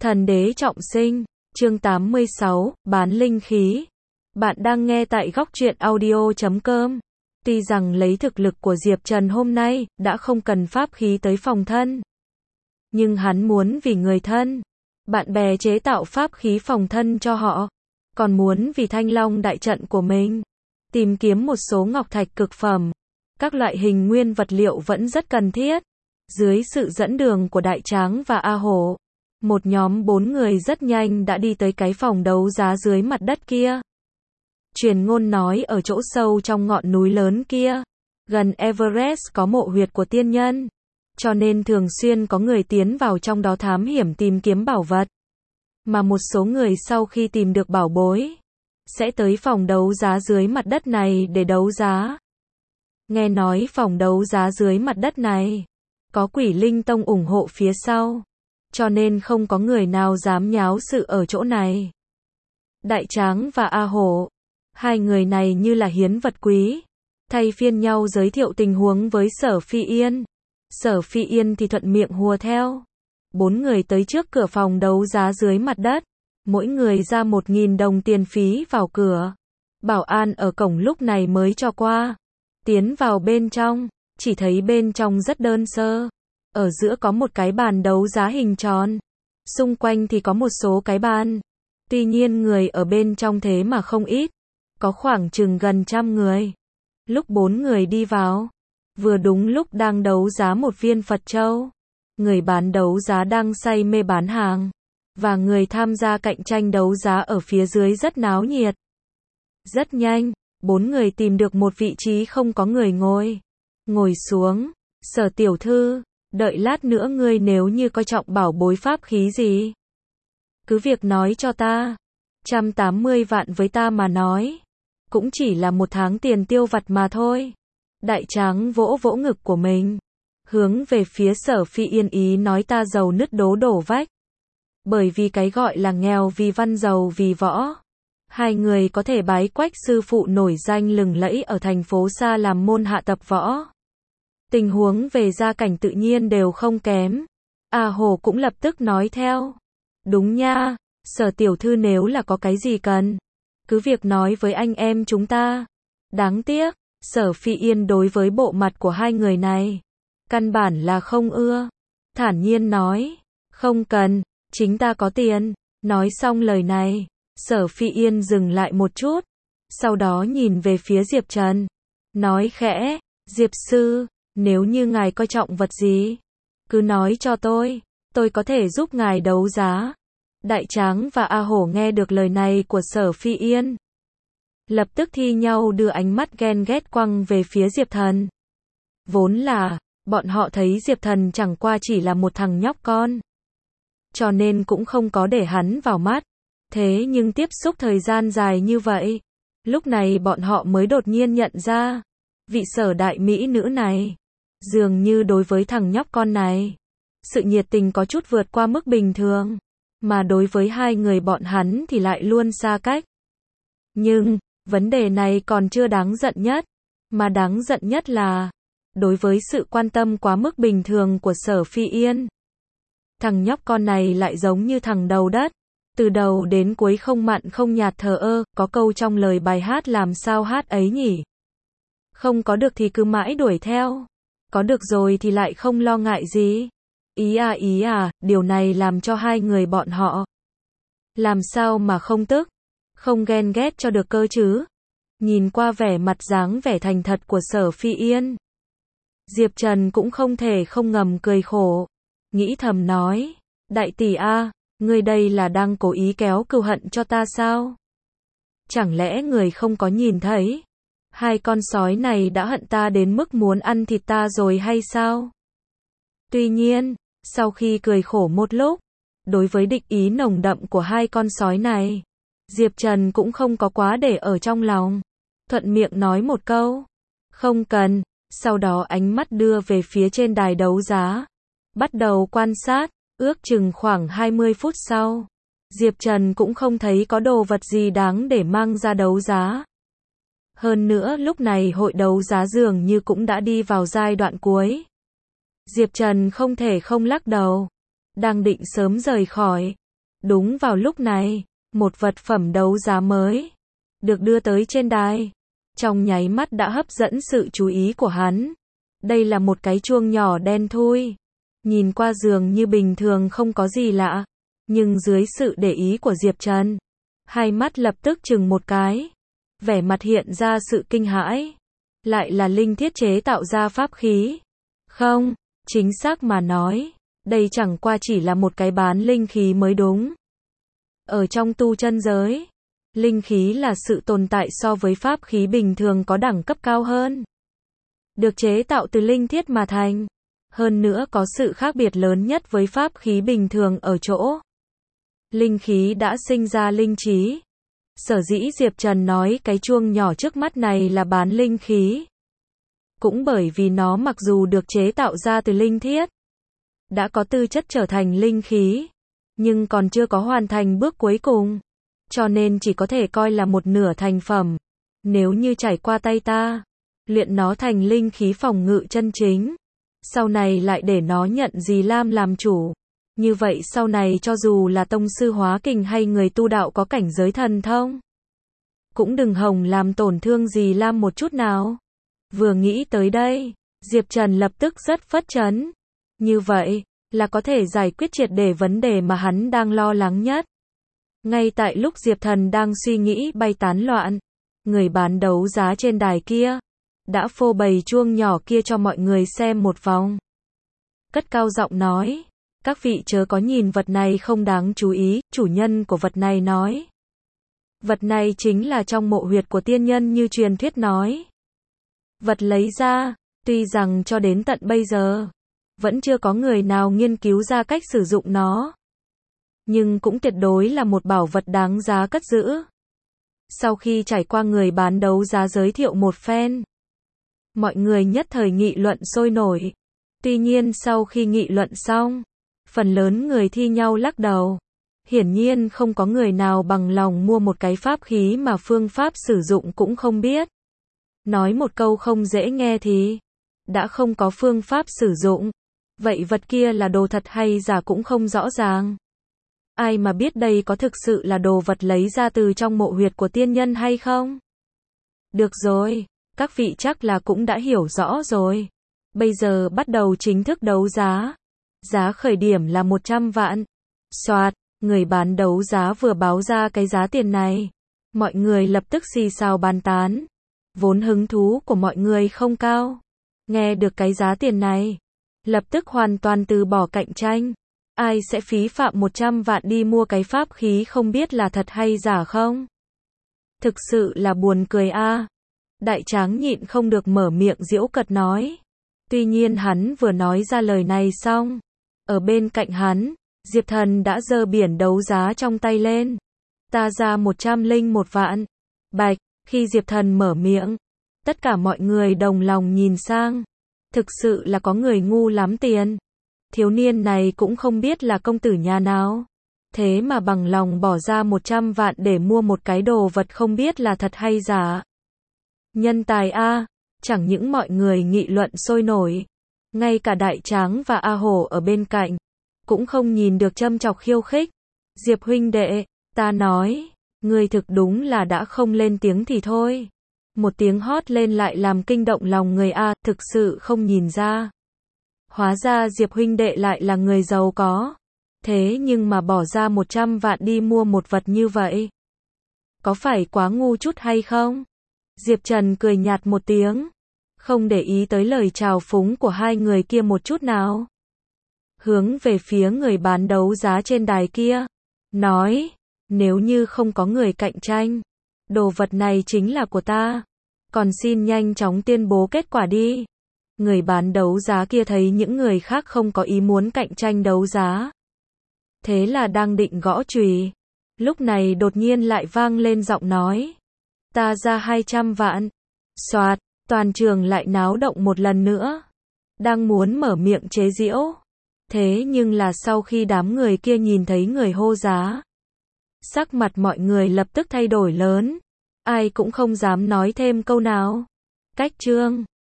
Thần đế trọng sinh, chương 86, bán linh khí. Bạn đang nghe tại góc truyện audio.com. Tuy rằng lấy thực lực của Diệp Trần hôm nay, đã không cần pháp khí tới phòng thân. Nhưng hắn muốn vì người thân, bạn bè chế tạo pháp khí phòng thân cho họ. Còn muốn vì Thanh Long đại trận của mình, tìm kiếm một số ngọc thạch cực phẩm. Các loại hình nguyên vật liệu vẫn rất cần thiết. Dưới sự dẫn đường của Đại Tráng và A Hổ, một nhóm 4 người rất nhanh đã đi tới cái phòng đấu giá dưới mặt đất kia. Truyền ngôn nói ở chỗ sâu trong ngọn núi lớn kia, gần Everest có mộ huyệt của tiên nhân, cho nên thường xuyên có người tiến vào trong đó thám hiểm tìm kiếm bảo vật. Mà một số người sau khi tìm được bảo bối, sẽ tới phòng đấu giá dưới mặt đất này để đấu giá. Nghe nói phòng đấu giá dưới mặt đất này có Quỷ Linh Tông ủng hộ phía sau, cho nên không có người nào dám nháo sự ở chỗ này. Đại Tráng và A Hổ, hai người này như là hiến vật quý, thay phiên nhau giới thiệu tình huống với Sở Phi Yên. Sở Phi Yên thì thuận miệng hùa theo. 4 người tới trước cửa phòng đấu giá dưới mặt đất, mỗi người ra 1.000 đồng tiền phí vào cửa. Bảo an ở cổng lúc này mới cho qua. Tiến vào bên trong, chỉ thấy bên trong rất đơn sơ. Ở giữa có một cái bàn đấu giá hình tròn, xung quanh thì có một số cái bàn. Tuy nhiên người ở bên trong thế mà không ít, có khoảng chừng gần 100 người. Lúc 4 người đi vào, vừa đúng lúc đang đấu giá một viên Phật châu. Người bán đấu giá đang say mê bán hàng, và người tham gia cạnh tranh đấu giá ở phía dưới rất náo nhiệt. Rất nhanh, 4 người tìm được một vị trí không có người ngồi. Ngồi xuống. Sở tiểu thư, đợi lát nữa ngươi nếu như coi trọng bảo bối pháp khí gì, cứ việc nói cho ta. 180 vạn với ta mà nói, cũng chỉ là một tháng tiền tiêu vặt mà thôi. Đại Tráng vỗ vỗ ngực của mình, hướng về phía Sở Phi Yên ý nói ta giàu nứt đố đổ vách. Bởi vì cái gọi là nghèo vì văn giàu vì võ. Hai người có thể bái quách sư phụ nổi danh lừng lẫy ở thành phố xa làm môn hạ tập võ. Tình huống về gia cảnh tự nhiên đều không kém. A Hồ cũng lập tức nói theo. Đúng nha, Sở tiểu thư nếu là có cái gì cần, cứ việc nói với anh em chúng ta. Đáng tiếc, Sở Phi Yên đối với bộ mặt của hai người này, căn bản là không ưa. Thản nhiên nói, không cần, chính ta có tiền. Nói xong lời này, Sở Phi Yên dừng lại một chút, sau đó nhìn về phía Diệp Trần, nói khẽ, Diệp sư, nếu như ngài coi trọng vật gì, cứ nói cho tôi có thể giúp ngài đấu giá. Đại Tráng và A Hổ nghe được lời này của Sở Phi Yên, lập tức thi nhau đưa ánh mắt ghen ghét quăng về phía Diệp Thần. Vốn là, bọn họ thấy Diệp Thần chẳng qua chỉ là một thằng nhóc con, cho nên cũng không có để hắn vào mắt. Thế nhưng tiếp xúc thời gian dài như vậy, lúc này bọn họ mới đột nhiên nhận ra, vị Sở đại mỹ nữ này, dường như đối với thằng nhóc con này, sự nhiệt tình có chút vượt qua mức bình thường, mà đối với hai người bọn hắn thì lại luôn xa cách. Nhưng, vấn đề này còn chưa đáng giận nhất, mà đáng giận nhất là, đối với sự quan tâm quá mức bình thường của Sở Phi Yên. Thằng nhóc con này lại giống như thằng đầu đất, từ đầu đến cuối không mặn không nhạt thờ ơ, có câu trong lời bài hát làm sao hát ấy nhỉ? Không có được thì cứ mãi đuổi theo, có được rồi thì lại không lo ngại gì. Ý à, điều này làm cho hai người bọn họ làm sao mà không tức, không ghen ghét cho được cơ chứ. Nhìn qua vẻ mặt dáng vẻ thành thật của Sở Phi Yên, Diệp Trần cũng không thể không ngầm cười khổ, nghĩ thầm nói, đại tỷ a, ngươi đây là đang cố ý kéo cừu hận cho ta sao? Chẳng lẽ người không có nhìn thấy, hai con sói này đã hận ta đến mức muốn ăn thịt ta rồi hay sao? Tuy nhiên, sau khi cười khổ một lúc, đối với địch ý nồng đậm của hai con sói này, Diệp Trần cũng không có quá để ở trong lòng, thuận miệng nói một câu, không cần, sau đó ánh mắt đưa về phía trên đài đấu giá, bắt đầu quan sát. Ước chừng khoảng 20 phút sau, Diệp Trần cũng không thấy có đồ vật gì đáng để mang ra đấu giá. Hơn nữa lúc này hội đấu giá dường như cũng đã đi vào giai đoạn cuối. Diệp Trần không thể không lắc đầu. Đang định sớm rời khỏi, Đúng vào lúc này, một vật phẩm đấu giá mới được đưa tới trên đài. Trong nháy mắt đã hấp dẫn sự chú ý của hắn. Đây là một cái chuông nhỏ đen thui. Nhìn qua dường như bình thường không có gì lạ. Nhưng dưới sự để ý của Diệp Trần, hai mắt lập tức chừng một cái. Vẻ mặt hiện ra sự kinh hãi. Lại là linh thiết chế tạo ra pháp khí. Không, chính xác mà nói, đây chẳng qua chỉ là một cái bán linh khí mới đúng. Ở trong tu chân giới, linh khí là sự tồn tại so với pháp khí bình thường có đẳng cấp cao hơn. Được chế tạo từ linh thiết mà thành. Hơn nữa có sự khác biệt lớn nhất với pháp khí bình thường ở chỗ. Linh khí đã sinh ra linh trí. Sở dĩ Diệp Trần nói cái chuông nhỏ trước mắt này là bán linh khí. Cũng bởi vì nó mặc dù được chế tạo ra từ linh thiết, đã có tư chất trở thành linh khí, nhưng còn chưa có hoàn thành bước cuối cùng. Cho nên chỉ có thể coi là một nửa thành phẩm. Nếu như trải qua tay ta, luyện nó thành linh khí phòng ngự chân chính, sau này lại để nó nhận Dì Lam làm chủ. Như vậy sau này cho dù là tông sư hóa kình hay người tu đạo có cảnh giới thần thông, cũng đừng hòng làm tổn thương Dì Lam một chút nào. Vừa nghĩ tới đây, Diệp Trần lập tức rất phấn chấn. Như vậy, là có thể giải quyết triệt để vấn đề mà hắn đang lo lắng nhất. Ngay tại lúc Diệp Thần đang suy nghĩ bay tán loạn, người bán đấu giá trên đài kia đã phô bày chuông nhỏ kia cho mọi người xem một vòng. Cất cao giọng nói, các vị chớ có nhìn vật này không đáng chú ý, chủ nhân của vật này nói. Vật này chính là trong mộ huyệt của tiên nhân như truyền thuyết nói. Vật lấy ra, tuy rằng cho đến tận bây giờ, vẫn chưa có người nào nghiên cứu ra cách sử dụng nó. Nhưng cũng tuyệt đối là một bảo vật đáng giá cất giữ. Sau khi trải qua người bán đấu giá giới thiệu một phen, mọi người nhất thời nghị luận sôi nổi. Tuy nhiên sau khi nghị luận xong, phần lớn người thi nhau lắc đầu. Hiển nhiên không có người nào bằng lòng mua một cái pháp khí mà phương pháp sử dụng cũng không biết. Nói một câu không dễ nghe thì, đã không có phương pháp sử dụng, vậy vật kia là đồ thật hay giả cũng không rõ ràng. Ai mà biết đây có thực sự là đồ vật lấy ra từ trong mộ huyệt của tiên nhân hay không? Được rồi, các vị chắc là cũng đã hiểu rõ rồi. Bây giờ bắt đầu chính thức đấu giá. Giá khởi điểm là 100 vạn. Soạt, người bán đấu giá vừa báo ra cái giá tiền này. Mọi người lập tức xì xào bàn tán. Vốn hứng thú của mọi người không cao. Nghe được cái giá tiền này, lập tức hoàn toàn từ bỏ cạnh tranh. Ai sẽ phí phạm 100 vạn đi mua cái pháp khí không biết là thật hay giả không? Thực sự là buồn cười a. Đại Tráng nhịn không được mở miệng giễu cợt nói. Tuy nhiên hắn vừa nói ra lời này xong, ở bên cạnh hắn, Diệp Thần đã giơ biển đấu giá trong tay lên. Ta ra 101 vạn. Bạch, khi Diệp Thần mở miệng, tất cả mọi người đồng lòng nhìn sang. Thực sự là có người ngu lắm tiền. Thiếu niên này cũng không biết là công tử nhà nào. Thế mà bằng lòng bỏ ra 100 vạn để mua một cái đồ vật không biết là thật hay giả. Nhân tài a, chẳng những mọi người nghị luận sôi nổi, ngay cả Đại Tráng và A Hổ ở bên cạnh cũng không nhìn được châm chọc khiêu khích. Diệp huynh đệ, ta nói, ngươi thực đúng là đã không lên tiếng thì thôi. Một tiếng hót lên lại làm kinh động lòng người a, thực sự không nhìn ra. Hóa ra Diệp huynh đệ lại là người giàu có. Thế nhưng mà bỏ ra 100 vạn đi mua một vật như vậy, có phải quá ngu chút hay không? Diệp Trần cười nhạt một tiếng, không để ý tới lời trào phúng của hai người kia một chút nào. Hướng về phía người bán đấu giá trên đài kia, nói, nếu như không có người cạnh tranh, đồ vật này chính là của ta. Còn xin nhanh chóng tuyên bố kết quả đi. Người bán đấu giá kia thấy những người khác không có ý muốn cạnh tranh đấu giá. Thế là đang định gõ chùy. Lúc này đột nhiên lại vang lên giọng nói. Ta ra 200 vạn. Soạt, toàn trường lại náo động một lần nữa. Đang muốn mở miệng chế giễu. Thế nhưng là sau khi đám người kia nhìn thấy người hô giá, sắc mặt mọi người lập tức thay đổi lớn. Ai cũng không dám nói thêm câu nào. Cách chương